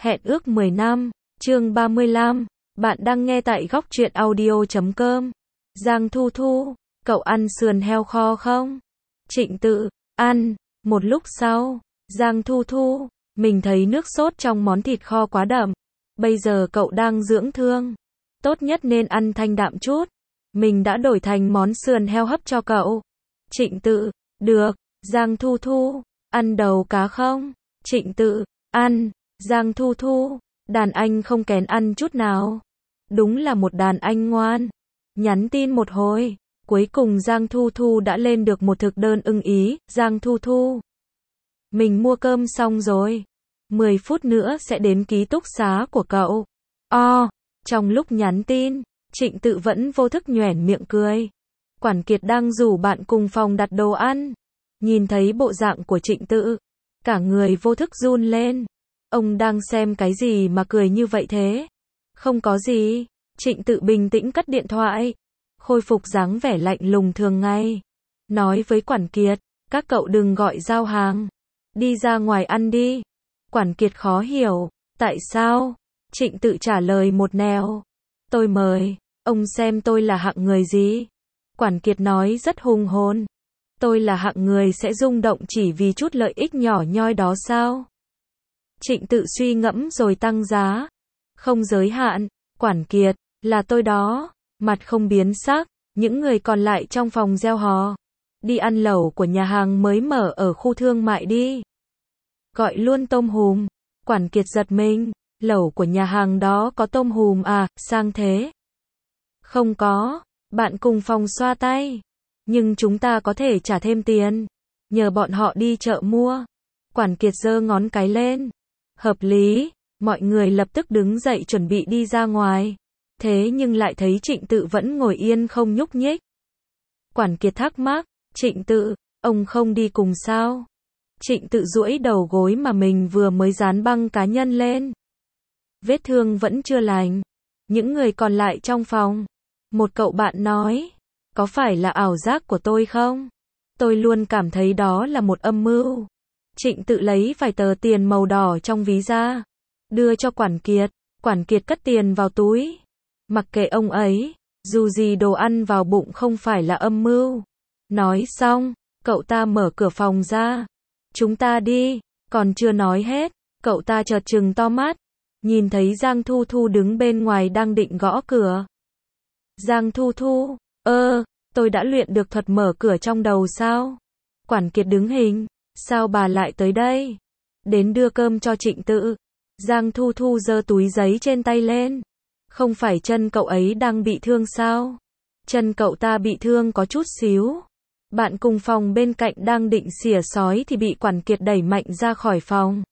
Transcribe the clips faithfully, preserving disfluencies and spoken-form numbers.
Hẹn ước mười năm, chương ba mươi lăm, bạn đang nghe tại góc truyện audio chấm com. Giang Thu Thu, cậu ăn sườn heo kho không? Trịnh Tự, ăn. Một lúc sau, Giang Thu Thu, mình thấy nước sốt trong món thịt kho quá đậm. Bây giờ cậu đang dưỡng thương. Tốt nhất nên ăn thanh đạm chút. Mình đã đổi thành món sườn heo hấp cho cậu. Trịnh Tự, được. Giang Thu Thu, ăn đầu cá không? Trịnh Tự, ăn. Giang Thu Thu, đàn anh không kén ăn chút nào. Đúng là một đàn anh ngoan. Nhắn tin một hồi, cuối cùng Giang Thu Thu đã lên được một thực đơn ưng ý. Giang Thu Thu, mình mua cơm xong rồi. mười phút nữa sẽ đến ký túc xá của cậu. O, trong lúc nhắn tin, Trịnh Tự vẫn vô thức nhoẻn miệng cười. Quản Kiệt đang rủ bạn cùng phòng đặt đồ ăn. Nhìn thấy bộ dạng của Trịnh Tự, cả người vô thức run lên. Ông đang xem cái gì mà cười như vậy thế? Không có gì. Trịnh Tự bình tĩnh cất điện thoại, khôi phục dáng vẻ lạnh lùng thường ngày. Nói với Quản Kiệt, các cậu đừng gọi giao hàng. Đi ra ngoài ăn đi. Quản Kiệt khó hiểu, tại sao? Trịnh Tự trả lời một nẻo. Tôi mời, ông xem tôi là hạng người gì? Quản Kiệt nói rất hùng hồn. Tôi là hạng người sẽ rung động chỉ vì chút lợi ích nhỏ nhoi đó sao? Trịnh Tự suy ngẫm rồi tăng giá. Không giới hạn. Quản Kiệt, là tôi đó. Mặt không biến sắc. Những người còn lại trong phòng reo hò. Đi ăn lẩu của nhà hàng mới mở ở khu thương mại đi. Gọi luôn tôm hùm. Quản Kiệt giật mình. Lẩu của nhà hàng đó có tôm hùm à, sang thế? Không có. Bạn cùng phòng xoa tay. Nhưng chúng ta có thể trả thêm tiền. Nhờ bọn họ đi chợ mua. Quản Kiệt giơ ngón cái lên. Hợp lý. Mọi người lập tức đứng dậy chuẩn bị đi ra ngoài. Thế nhưng lại thấy Trịnh Tự vẫn ngồi yên không nhúc nhích. Quản Kiệt thắc mắc. Trịnh Tự, ông không đi cùng sao? Trịnh Tự duỗi đầu gối mà mình vừa mới dán băng cá nhân lên. Vết thương vẫn chưa lành. Những người còn lại trong phòng. Một cậu bạn nói. Có phải là ảo giác của tôi không? Tôi luôn cảm thấy đó là một âm mưu. Trịnh Tự lấy vài tờ tiền màu đỏ trong ví ra. Đưa cho Quản Kiệt. Quản Kiệt cất tiền vào túi. Mặc kệ ông ấy. Dù gì đồ ăn vào bụng không phải là âm mưu. Nói xong, cậu ta mở cửa phòng ra. Chúng ta đi. Còn chưa nói hết, cậu ta chợt trừng to mắt. Nhìn thấy Giang Thu Thu đứng bên ngoài đang định gõ cửa. Giang Thu Thu, ơ, tôi đã luyện được thuật mở cửa trong đầu sao? Quản Kiệt đứng hình. Sao bà lại tới đây? Đến đưa cơm cho Trịnh Tự. Giang Thu Thu giơ túi giấy trên tay lên. Không phải chân cậu ấy đang bị thương sao? Chân cậu ta bị thương có chút xíu. Bạn cùng phòng bên cạnh đang định xỉa sói thì bị Quản Kiệt đẩy mạnh ra khỏi phòng.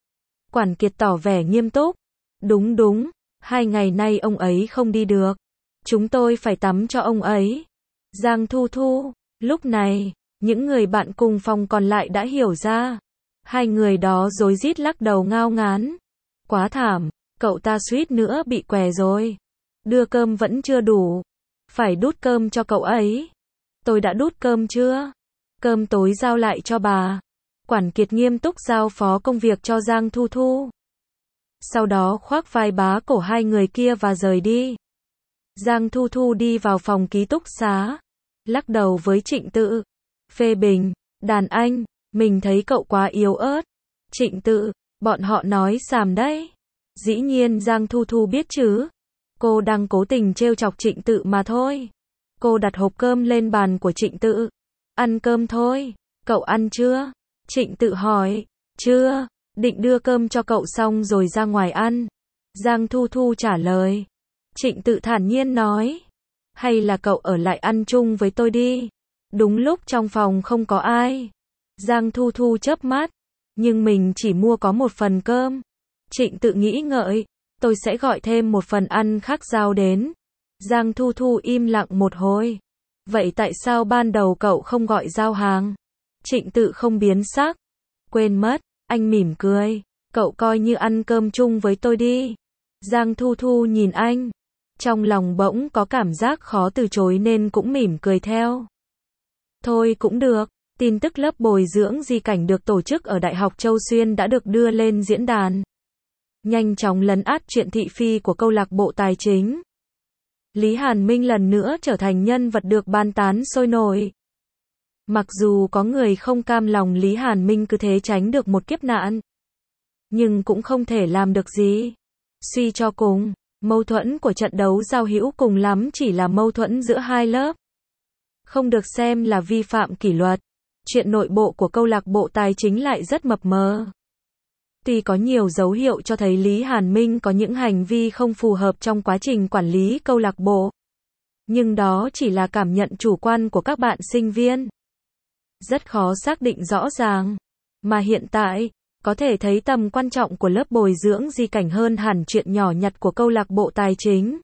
Quản Kiệt tỏ vẻ nghiêm túc. Đúng đúng, hai ngày nay ông ấy không đi được. Chúng tôi phải tắm cho ông ấy. Giang Thu Thu, lúc này, những người bạn cùng phòng còn lại đã hiểu ra. Hai người đó rối rít lắc đầu ngao ngán. Quá thảm, cậu ta suýt nữa bị què rồi. Đưa cơm vẫn chưa đủ. Phải đút cơm cho cậu ấy. Tôi đã đút cơm chưa? Cơm tối giao lại cho bà. Quản Kiệt nghiêm túc giao phó công việc cho Giang Thu Thu. Sau đó khoác vai bá cổ hai người kia và rời đi. Giang Thu Thu đi vào phòng ký túc xá. Lắc đầu với Trịnh Tự. Phê bình, đàn anh, mình thấy cậu quá yếu ớt. Trịnh Tự, bọn họ nói xàm đấy. Dĩ nhiên Giang Thu Thu biết chứ. Cô đang cố tình trêu chọc Trịnh Tự mà thôi. Cô đặt hộp cơm lên bàn của Trịnh Tự. Ăn cơm thôi. Cậu ăn chưa? Trịnh Tự hỏi. Chưa. Định đưa cơm cho cậu xong rồi ra ngoài ăn. Giang Thu Thu trả lời. Trịnh Tự thản nhiên nói. Hay là cậu ở lại ăn chung với tôi đi. Đúng lúc trong phòng không có ai. Giang Thu Thu chớp mắt. Nhưng mình chỉ mua có một phần cơm. Trịnh Tự nghĩ ngợi. Tôi sẽ gọi thêm một phần ăn khác giao đến. Giang Thu Thu im lặng một hồi. Vậy tại sao ban đầu cậu không gọi giao hàng? Trịnh Tự không biến sắc. Quên mất, anh mỉm cười. Cậu coi như ăn cơm chung với tôi đi. Giang Thu Thu nhìn anh. Trong lòng bỗng có cảm giác khó từ chối nên cũng mỉm cười theo. Thôi cũng được. Tin tức lớp bồi dưỡng di cảnh được tổ chức ở Đại học Châu Xuyên đã được đưa lên diễn đàn. nhanh chóng lấn át chuyện thị phi của câu lạc bộ tài chính. Lý Hàn Minh lần nữa trở thành nhân vật được bàn tán sôi nổi. Mặc dù có người không cam lòng Lý Hàn Minh cứ thế tránh được một kiếp nạn, nhưng cũng không thể làm được gì. Suy cho cùng, mâu thuẫn của trận đấu giao hữu cùng lắm chỉ là mâu thuẫn giữa hai lớp, không được xem là vi phạm kỷ luật. Chuyện nội bộ của câu lạc bộ tài chính lại rất mập mờ. Tuy có nhiều dấu hiệu cho thấy Lý Hàn Minh có những hành vi không phù hợp trong quá trình quản lý câu lạc bộ, nhưng đó chỉ là cảm nhận chủ quan của các bạn sinh viên. Rất khó xác định rõ ràng. Mà hiện tại, có thể thấy tầm quan trọng của lớp bồi dưỡng di cảnh hơn hẳn chuyện nhỏ nhặt của câu lạc bộ tài chính.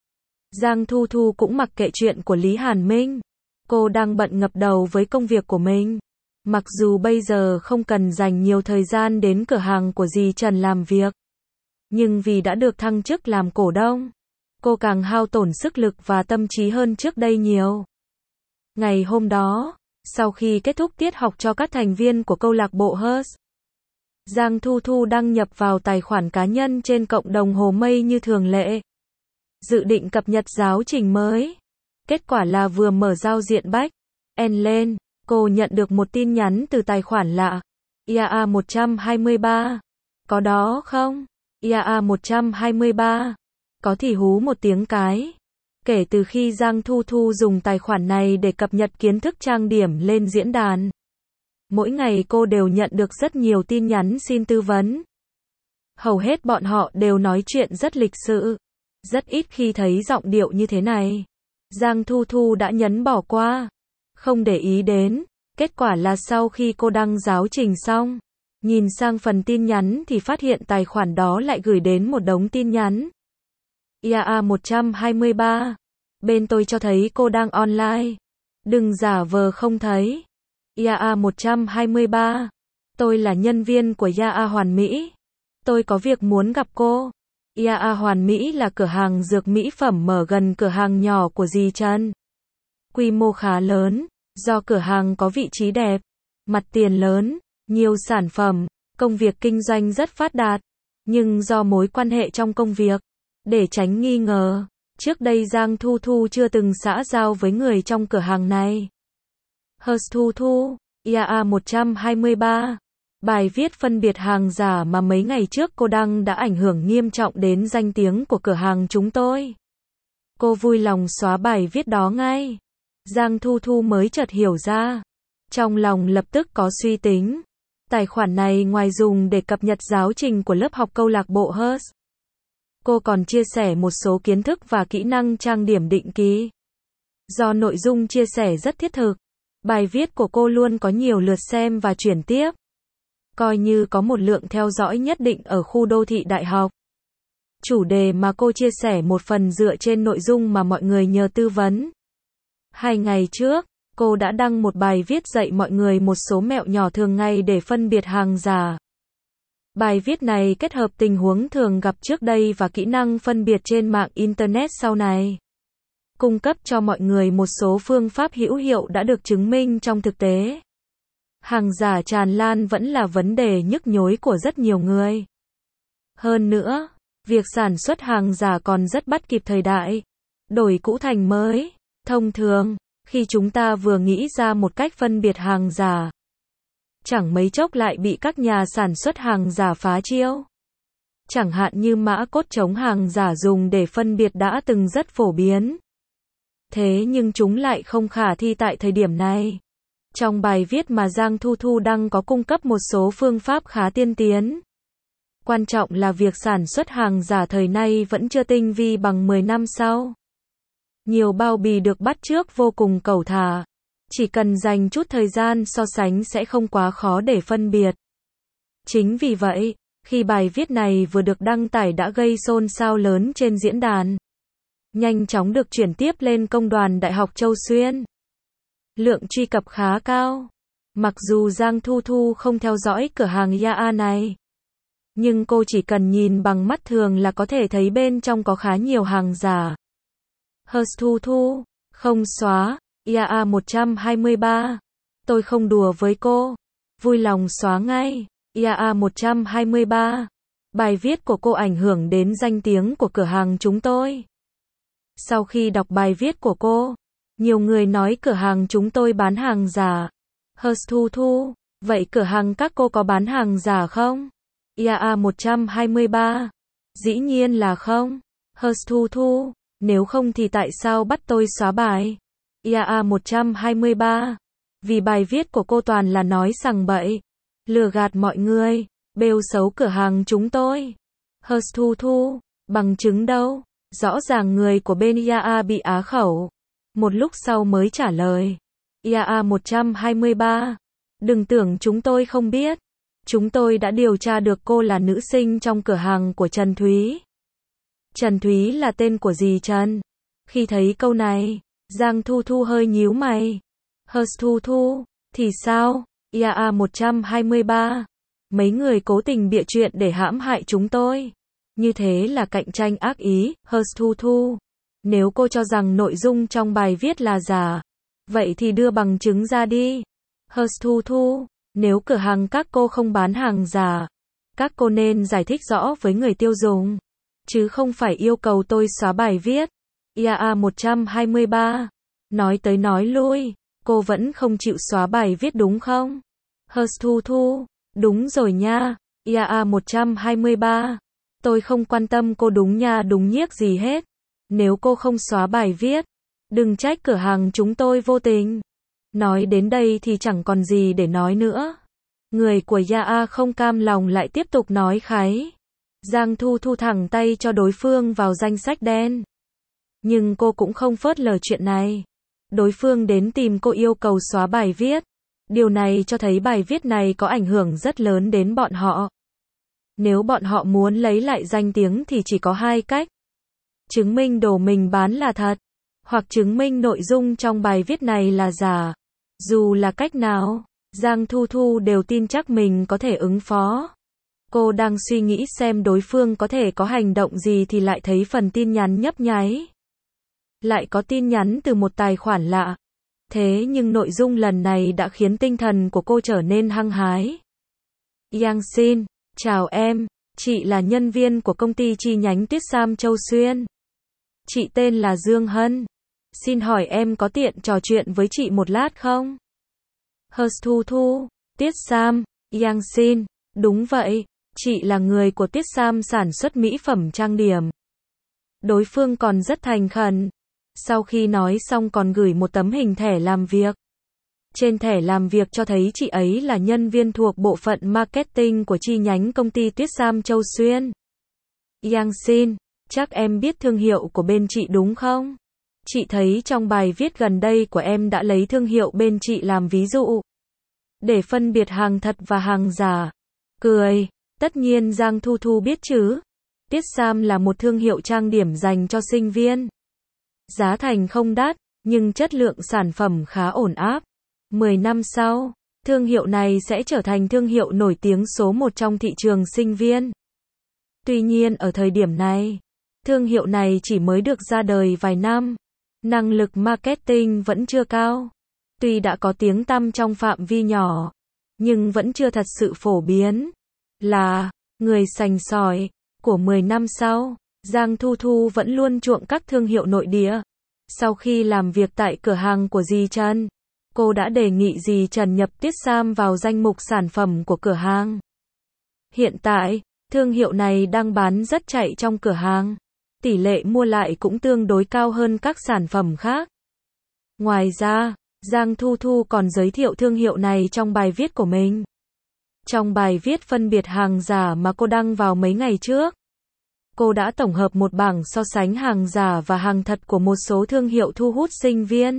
Giang Thu Thu cũng mặc kệ chuyện của Lý Hàn Minh. Cô đang bận ngập đầu với công việc của mình. Mặc dù bây giờ không cần dành nhiều thời gian đến cửa hàng của dì Trần làm việc, nhưng vì đã được thăng chức làm cổ đông, cô càng hao tổn sức lực và tâm trí hơn trước đây nhiều. Ngày hôm đó, sau khi kết thúc tiết học cho các thành viên của câu lạc bộ Hers, Giang Thu Thu đăng nhập vào tài khoản cá nhân trên cộng đồng Hồ Mây như thường lệ, dự định cập nhật giáo trình mới. Kết quả là vừa mở giao diện back end lên, cô nhận được một tin nhắn từ tài khoản lạ. i a a một trăm hai mươi ba. Có đó không? i a a một trăm hai mươi ba. Có thì hú một tiếng cái. Kể từ khi Giang Thu Thu dùng tài khoản này để cập nhật kiến thức trang điểm lên diễn đàn, mỗi ngày cô đều nhận được rất nhiều tin nhắn xin tư vấn. Hầu hết bọn họ đều nói chuyện rất lịch sự. Rất ít khi thấy giọng điệu như thế này. Giang Thu Thu đã nhấn bỏ qua, không để ý đến. Kết quả là sau khi cô đăng giáo trình xong, nhìn sang phần tin nhắn thì phát hiện tài khoản đó lại gửi đến một đống tin nhắn. i a a một trăm hai mươi ba. Bên tôi cho thấy cô đang online. Đừng giả vờ không thấy. i a a một trăm hai mươi ba. Tôi là nhân viên của i a a Hoàn Mỹ. Tôi có việc muốn gặp cô. i a a Hoàn Mỹ là cửa hàng dược mỹ phẩm mở gần cửa hàng nhỏ của dì Trần. Quy mô khá lớn, do cửa hàng có vị trí đẹp, mặt tiền lớn, nhiều sản phẩm, công việc kinh doanh rất phát đạt. Nhưng do mối quan hệ trong công việc, để tránh nghi ngờ, trước đây Giang Thu Thu chưa từng xã giao với người trong cửa hàng này. Hers Thu Thu, i a a một trăm hai mươi ba. Bài viết phân biệt hàng giả mà mấy ngày trước cô đăng đã ảnh hưởng nghiêm trọng đến danh tiếng của cửa hàng chúng tôi. Cô vui lòng xóa bài viết đó ngay. Giang Thu Thu mới chợt hiểu ra. Trong lòng lập tức có suy tính. Tài khoản này ngoài dùng để cập nhật giáo trình của lớp học câu lạc bộ Hers, cô còn chia sẻ một số kiến thức và kỹ năng trang điểm định kỳ. Do nội dung chia sẻ rất thiết thực, bài viết của cô luôn có nhiều lượt xem và chuyển tiếp, coi như có một lượng theo dõi nhất định ở khu đô thị đại học. Chủ đề mà cô chia sẻ một phần dựa trên nội dung mà mọi người nhờ tư vấn. Hai ngày trước, cô đã đăng một bài viết dạy mọi người một số mẹo nhỏ thường ngày để phân biệt hàng giả. Bài viết này kết hợp tình huống thường gặp trước đây và kỹ năng phân biệt trên mạng Internet sau này, cung cấp cho mọi người một số phương pháp hữu hiệu đã được chứng minh trong thực tế. Hàng giả tràn lan vẫn là vấn đề nhức nhối của rất nhiều người. Hơn nữa, việc sản xuất hàng giả còn rất bắt kịp thời đại, đổi cũ thành mới. Thông thường, khi chúng ta vừa nghĩ ra một cách phân biệt hàng giả, chẳng mấy chốc lại bị các nhà sản xuất hàng giả phá chiêu. Chẳng hạn như mã cốt chống hàng giả dùng để phân biệt đã từng rất phổ biến. Thế nhưng chúng lại không khả thi tại thời điểm này. Trong bài viết mà Giang Thu Thu đăng có cung cấp một số phương pháp khá tiên tiến. Quan trọng là việc sản xuất hàng giả thời nay vẫn chưa tinh vi bằng mười năm sau. Nhiều bao bì được bắt chước vô cùng cẩu thả. Chỉ cần dành chút thời gian so sánh sẽ không quá khó để phân biệt. Chính vì vậy, khi bài viết này vừa được đăng tải đã gây xôn xao lớn trên diễn đàn, nhanh chóng được chuyển tiếp lên công đoàn Đại học Châu Xuyên. Lượng truy cập khá cao. Mặc dù Giang Thu Thu không theo dõi cửa hàng i a a này, nhưng cô chỉ cần nhìn bằng mắt thường là có thể thấy bên trong có khá nhiều hàng giả. Hers Thu Thu, không xóa, i a a một trăm hai mươi ba. Tôi không đùa với cô. Vui lòng xóa ngay, i a a một trăm hai mươi ba. Bài viết của cô ảnh hưởng đến danh tiếng của cửa hàng chúng tôi. Sau khi đọc bài viết của cô, nhiều người nói cửa hàng chúng tôi bán hàng giả. Hers Thu Thu, vậy cửa hàng các cô có bán hàng giả không? i a a một trăm hai mươi ba. Dĩ nhiên là không. Hers Thu Thu, nếu không thì tại sao bắt tôi xóa bài? i a a một trăm hai mươi ba. Vì bài viết của cô toàn là nói sằng bậy, lừa gạt mọi người, bêu xấu cửa hàng chúng tôi. Hers Thu Thu, bằng chứng đâu? Rõ ràng người của bên i a a bị á khẩu. Một lúc sau mới trả lời. i a a một trăm hai mươi ba. Đừng tưởng chúng tôi không biết. Chúng tôi đã điều tra được cô là nữ sinh trong cửa hàng của Trần Thúy. Trần Thúy là tên của dì Trần. Khi thấy câu này, Giang Thu Thu hơi nhíu mày. Hers Thu Thu, thì sao? i a a một trăm hai mươi ba. Mấy người cố tình bịa chuyện để hãm hại chúng tôi. Như thế là cạnh tranh ác ý. Hers Thu Thu, nếu cô cho rằng nội dung trong bài viết là giả, vậy thì đưa bằng chứng ra đi. Hers Thu Thu, nếu cửa hàng các cô không bán hàng giả, các cô nên giải thích rõ với người tiêu dùng, chứ không phải yêu cầu tôi xóa bài viết. i a a một trăm hai mươi ba. Nói tới nói lui, cô vẫn không chịu xóa bài viết đúng không? Hers Thu Thu, đúng rồi nha. i a a một trăm hai mươi ba. Tôi không quan tâm cô đúng nha đúng nhiếc gì hết. Nếu cô không xóa bài viết, đừng trách cửa hàng chúng tôi vô tình. Nói đến đây thì chẳng còn gì để nói nữa. Người của i a a không cam lòng lại tiếp tục nói kháy. Giang Thu Thu thẳng tay cho đối phương vào danh sách đen. Nhưng cô cũng không phớt lờ chuyện này. Đối phương đến tìm cô yêu cầu xóa bài viết. Điều này cho thấy bài viết này có ảnh hưởng rất lớn đến bọn họ. Nếu bọn họ muốn lấy lại danh tiếng thì chỉ có hai cách. Chứng minh đồ mình bán là thật, hoặc chứng minh nội dung trong bài viết này là giả. Dù là cách nào, Giang Thu Thu đều tin chắc mình có thể ứng phó. Cô đang suy nghĩ xem đối phương có thể có hành động gì thì lại thấy phần tin nhắn nhấp nháy. Lại có tin nhắn từ một tài khoản lạ. Thế nhưng nội dung lần này đã khiến tinh thần của cô trở nên hăng hái. Yang Xin, chào em, chị là nhân viên của công ty chi nhánh Tuyết Sam Châu Xuyên. Chị tên là Dương Hân. Xin hỏi em có tiện trò chuyện với chị một lát không? Hers Thu Thu, Tuyết Sam, Yang Xin, đúng vậy, chị là người của Tuyết Sam sản xuất mỹ phẩm trang điểm. Đối phương còn rất thành khẩn. Sau khi nói xong còn gửi một tấm hình thẻ làm việc. Trên thẻ làm việc cho thấy chị ấy là nhân viên thuộc bộ phận marketing của chi nhánh công ty Tuyết Sam Châu Xuyên. Yang Xin, chắc em biết thương hiệu của bên chị đúng không? Chị thấy trong bài viết gần đây của em đã lấy thương hiệu bên chị làm ví dụ, để phân biệt hàng thật và hàng giả. Cười, tất nhiên Giang Thu Thu biết chứ. Tuyết Sam là một thương hiệu trang điểm dành cho sinh viên. Giá thành không đắt, nhưng chất lượng sản phẩm khá ổn áp. mười năm sau, thương hiệu này sẽ trở thành thương hiệu nổi tiếng số một trong thị trường sinh viên. Tuy nhiên ở thời điểm này, thương hiệu này chỉ mới được ra đời vài năm. Năng lực marketing vẫn chưa cao. Tuy đã có tiếng tăm trong phạm vi nhỏ, nhưng vẫn chưa thật sự phổ biến. Là người sành sỏi của mười năm sau, Giang Thu Thu vẫn luôn chuộng các thương hiệu nội địa. Sau khi làm việc tại cửa hàng của dì Trần, cô đã đề nghị dì Trần nhập Tuyết Sam vào danh mục sản phẩm của cửa hàng. Hiện tại, thương hiệu này đang bán rất chạy trong cửa hàng. Tỷ lệ mua lại cũng tương đối cao hơn các sản phẩm khác. Ngoài ra, Giang Thu Thu còn giới thiệu thương hiệu này trong bài viết của mình. Trong bài viết phân biệt hàng giả mà cô đăng vào mấy ngày trước, cô đã tổng hợp một bảng so sánh hàng giả và hàng thật của một số thương hiệu thu hút sinh viên.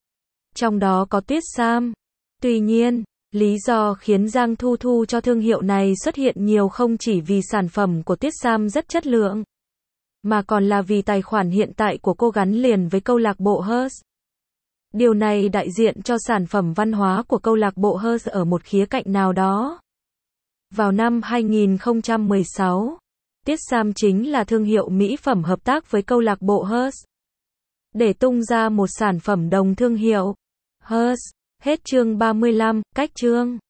Trong đó có Tuyết Sam. Tuy nhiên, lý do khiến Giang Thu Thu cho thương hiệu này xuất hiện nhiều không chỉ vì sản phẩm của Tuyết Sam rất chất lượng, mà còn là vì tài khoản hiện tại của cô gắn liền với câu lạc bộ Hers. Điều này đại diện cho sản phẩm văn hóa của câu lạc bộ Hers ở một khía cạnh nào đó. Vào năm hai nghìn không trăm mười sáu, Tuyết Sam chính là thương hiệu mỹ phẩm hợp tác với câu lạc bộ Hers để tung ra một sản phẩm đồng thương hiệu. Hers. Hết chương ba mươi lăm, cách chương.